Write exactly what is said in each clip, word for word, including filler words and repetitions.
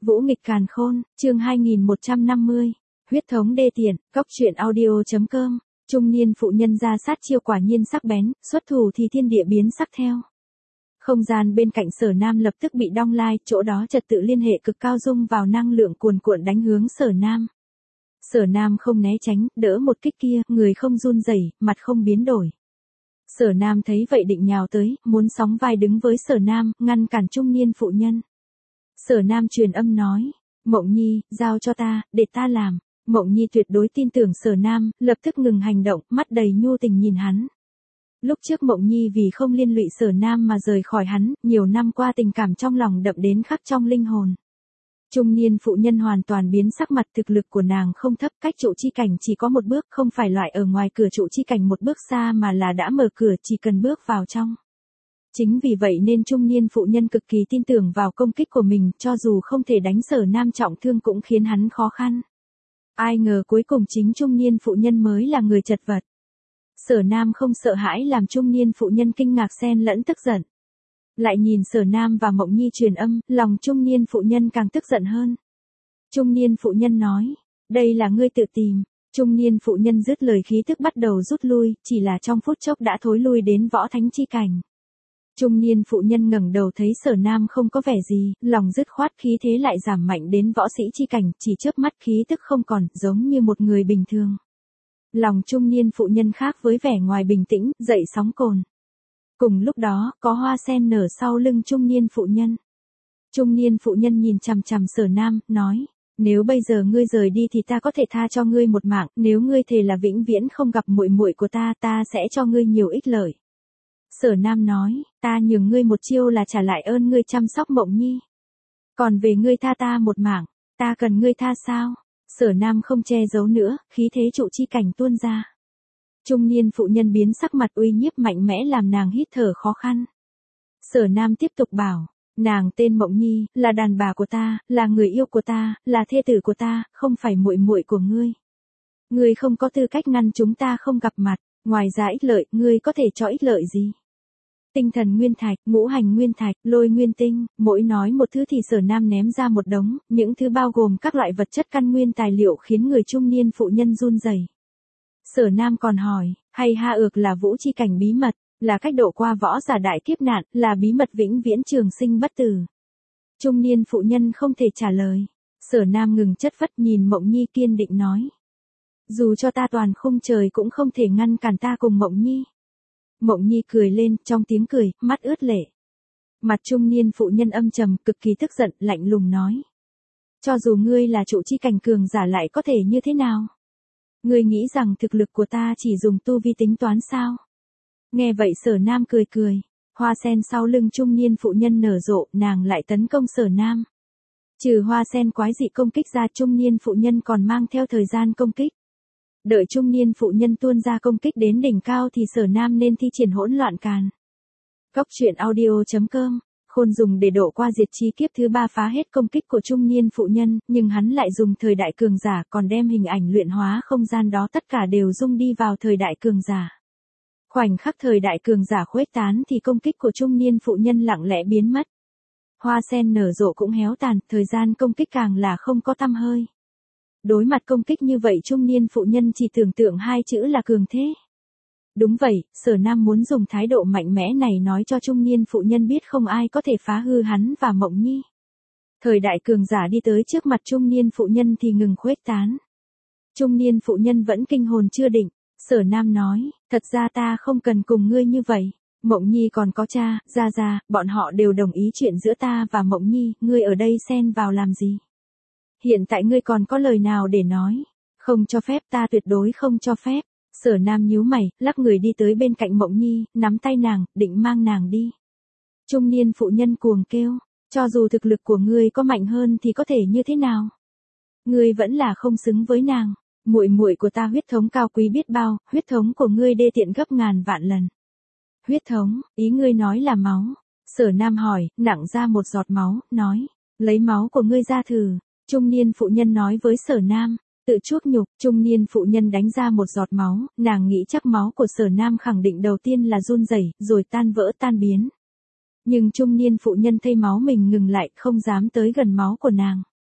Vũ nghịch càn khôn, chương hai nghìn một trăm năm mươi. Huyết thống đê tiện, cóc truyện audio.com. Trung niên phụ nhân ra sát chiêu quả nhiên sắc bén, xuất thủ thì thiên địa biến sắc theo. Không gian bên cạnh Sở Nam lập tức bị đong lai, chỗ đó trật tự liên hệ cực cao dung vào năng lượng cuồn cuộn đánh hướng Sở Nam. Sở Nam không né tránh, đỡ một kích kia, người không run rẩy, mặt không biến đổi. Sở Nam thấy vậy định nhào tới, muốn sóng vai đứng với Sở Nam, ngăn cản trung niên phụ nhân. Sở Nam truyền âm nói, Mộng Nhi, giao cho ta, để ta làm. Mộng Nhi tuyệt đối tin tưởng Sở Nam, lập tức ngừng hành động, mắt đầy nhu tình nhìn hắn. Lúc trước Mộng Nhi vì không liên lụy Sở Nam mà rời khỏi hắn, nhiều năm qua tình cảm trong lòng đậm đến khắc trong linh hồn. Trung niên phụ nhân hoàn toàn biến sắc mặt, thực lực của nàng không thấp, cách trụ chi cảnh chỉ có một bước, không phải loại ở ngoài cửa trụ chi cảnh một bước xa mà là đã mở cửa, chỉ cần bước vào trong. Chính vì vậy nên trung niên phụ nhân cực kỳ tin tưởng vào công kích của mình, cho dù không thể đánh Sở Nam trọng thương cũng khiến hắn khó khăn. Ai ngờ cuối cùng chính trung niên phụ nhân mới là người chật vật. Sở Nam không sợ hãi làm trung niên phụ nhân kinh ngạc xen lẫn tức giận. Lại nhìn Sở Nam và Mộng Nhi truyền âm, lòng trung niên phụ nhân càng tức giận hơn. Trung niên phụ nhân nói, đây là ngươi tự tìm. Trung niên phụ nhân dứt lời khí tức bắt đầu rút lui, chỉ là trong phút chốc đã thối lui đến võ thánh chi cảnh. Trung niên phụ nhân ngẩng đầu thấy Sở Nam không có vẻ gì, lòng dứt khoát khí thế lại giảm mạnh đến võ sĩ chi cảnh, chỉ chớp mắt khí tức không còn, giống như một người bình thường. Lòng trung niên phụ nhân khác với vẻ ngoài bình tĩnh, dậy sóng cồn. Cùng lúc đó, có hoa sen nở sau lưng trung niên phụ nhân. Trung niên phụ nhân nhìn chằm chằm Sở Nam, nói, nếu bây giờ ngươi rời đi thì ta có thể tha cho ngươi một mạng, nếu ngươi thề là vĩnh viễn không gặp muội muội của ta, ta sẽ cho ngươi nhiều ích lợi. Sở Nam nói, ta nhường ngươi một chiêu là trả lại ơn ngươi chăm sóc Mộng Nhi. Còn về ngươi tha ta một mạng, ta cần ngươi tha sao? Sở Nam không che giấu nữa, khí thế trụ chi cảnh tuôn ra. Trung niên phụ nhân biến sắc mặt uy nhiếp mạnh mẽ làm nàng hít thở khó khăn. Sở Nam tiếp tục bảo, nàng tên Mộng Nhi, là đàn bà của ta, là người yêu của ta, là thê tử của ta, không phải muội muội của ngươi. Ngươi không có tư cách ngăn chúng ta không gặp mặt, ngoài ra ích lợi, ngươi có thể cho ích lợi gì? Tinh thần nguyên thạch, ngũ hành nguyên thạch, lôi nguyên tinh, mỗi nói một thứ thì Sở Nam ném ra một đống, những thứ bao gồm các loại vật chất căn nguyên tài liệu khiến người trung niên phụ nhân run rẩy. Sở Nam còn hỏi, hay ha ược là vũ chi cảnh bí mật, là cách độ qua võ giả đại kiếp nạn, là bí mật vĩnh viễn trường sinh bất tử. Trung niên phụ nhân không thể trả lời. Sở Nam ngừng chất vất nhìn Mộng Nhi kiên định nói. Dù cho ta toàn khung trời cũng không thể ngăn cản ta cùng Mộng Nhi. Mộng Nhi cười lên, trong tiếng cười, mắt ướt lệ. Mặt trung niên phụ nhân âm trầm, cực kỳ tức giận, lạnh lùng nói. Cho dù ngươi là trụ chi cảnh cường giả lại có thể như thế nào? Ngươi nghĩ rằng thực lực của ta chỉ dùng tu vi tính toán sao? Nghe vậy Sở Nam cười cười. Hoa sen sau lưng trung niên phụ nhân nở rộ, nàng lại tấn công Sở Nam. Trừ hoa sen quái dị công kích ra, trung niên phụ nhân còn mang theo thời gian công kích. Đợi trung niên phụ nhân tuôn ra công kích đến đỉnh cao thì Sở Nam nên thi triển hỗn loạn càn. Cóc truyện audio.com. Khôn dùng để độ qua diệt chi kiếp thứ ba phá hết công kích của trung niên phụ nhân, nhưng hắn lại dùng thời đại cường giả, còn đem hình ảnh luyện hóa không gian đó tất cả đều dung đi vào thời đại cường giả. Khoảnh khắc thời đại cường giả khuếch tán thì công kích của trung niên phụ nhân lặng lẽ biến mất. Hoa sen nở rộ cũng héo tàn, thời gian công kích càng là không có tăm hơi. Đối mặt công kích như vậy trung niên phụ nhân chỉ tưởng tượng hai chữ là cường thế. Đúng vậy, Sở Nam muốn dùng thái độ mạnh mẽ này nói cho trung niên phụ nhân biết không ai có thể phá hư hắn và Mộng Nhi. Thời đại cường giả đi tới trước mặt trung niên phụ nhân thì ngừng khuếch tán. Trung niên phụ nhân vẫn kinh hồn chưa định. Sở Nam nói, thật ra ta không cần cùng ngươi như vậy. Mộng Nhi còn có cha, gia gia, bọn họ đều đồng ý chuyện giữa ta và Mộng Nhi, ngươi ở đây xen vào làm gì? Hiện tại ngươi còn có lời nào để nói? Không cho phép, ta tuyệt đối không cho phép. Sở Nam nhíu mày, lắc người đi tới bên cạnh Mộng Nhi, nắm tay nàng, định mang nàng đi. Trung niên phụ nhân cuồng kêu, cho dù thực lực của ngươi có mạnh hơn thì có thể như thế nào? Ngươi vẫn là không xứng với nàng. Muội muội của ta huyết thống cao quý biết bao, huyết thống của ngươi đê tiện gấp ngàn vạn lần. Huyết thống, ý ngươi nói là máu. Sở Nam hỏi, nặng ra một giọt máu, nói, lấy máu của ngươi ra thử. Trung niên phụ nhân nói với Sở Nam, tự chuốc nhục, trung niên phụ nhân đánh ra một giọt máu, nàng nghĩ chắc máu của Sở Nam khẳng định đầu tiên là run rẩy, rồi tan vỡ tan biến. Nhưng trung niên phụ nhân thấy máu mình ngừng lại, không dám tới gần máu của nàng.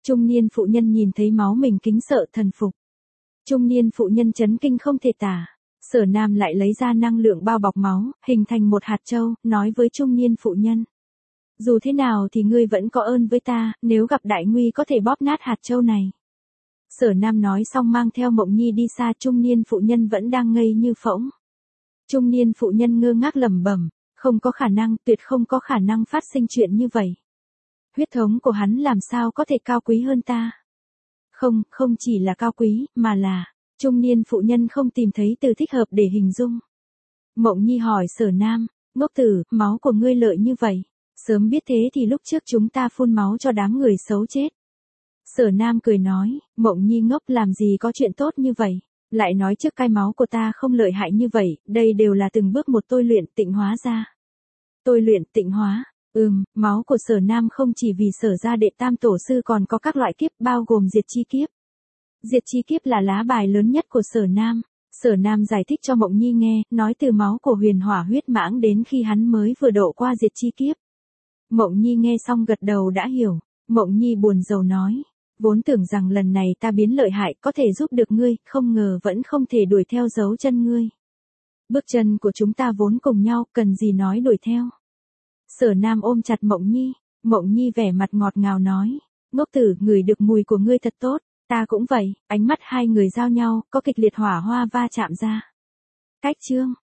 Trung niên phụ nhân nhìn thấy máu mình kính sợ thần phục. Trung niên phụ nhân chấn kinh không thể tả. Sở Nam lại lấy ra năng lượng bao bọc máu, hình thành một hạt châu, nói với trung niên phụ nhân. Dù thế nào thì ngươi vẫn có ơn với ta, nếu gặp đại nguy có thể bóp nát hạt châu này. Sở Nam nói xong mang theo Mộng Nhi đi xa, trung niên phụ nhân vẫn đang ngây như phỗng. Trung niên phụ nhân ngơ ngác lẩm bẩm, không có khả năng, tuyệt không có khả năng phát sinh chuyện như vậy. Huyết thống của hắn làm sao có thể cao quý hơn ta? Không, không chỉ là cao quý, mà là, trung niên phụ nhân không tìm thấy từ thích hợp để hình dung. Mộng Nhi hỏi Sở Nam, ngốc tử, máu của ngươi lợi như vậy, sớm biết thế thì lúc trước chúng ta phun máu cho đám người xấu chết. Sở Nam cười nói, Mộng Nhi ngốc, làm gì có chuyện tốt như vậy, lại nói trước cái máu của ta không lợi hại như vậy, đây đều là từng bước một tôi luyện tịnh hóa ra. Tôi luyện tịnh hóa, ừm, máu của Sở Nam không chỉ vì Sở gia đệ tam tổ sư còn có các loại kiếp bao gồm diệt chi kiếp. Diệt chi kiếp là lá bài lớn nhất của Sở Nam. Sở Nam giải thích cho Mộng Nhi nghe, nói từ máu của huyền hỏa huyết mãng đến khi hắn mới vừa độ qua diệt chi kiếp. Mộng Nhi nghe xong gật đầu đã hiểu. Mộng Nhi buồn rầu nói, vốn tưởng rằng lần này ta biến lợi hại có thể giúp được ngươi, không ngờ vẫn không thể đuổi theo dấu chân ngươi. Bước chân của chúng ta vốn cùng nhau, cần gì nói đuổi theo. Sở Nam ôm chặt Mộng Nhi, Mộng Nhi vẻ mặt ngọt ngào nói, ngốc tử, ngửi được mùi của ngươi thật tốt, ta cũng vậy. Ánh mắt hai người giao nhau, có kịch liệt hỏa hoa va chạm ra. Cách chương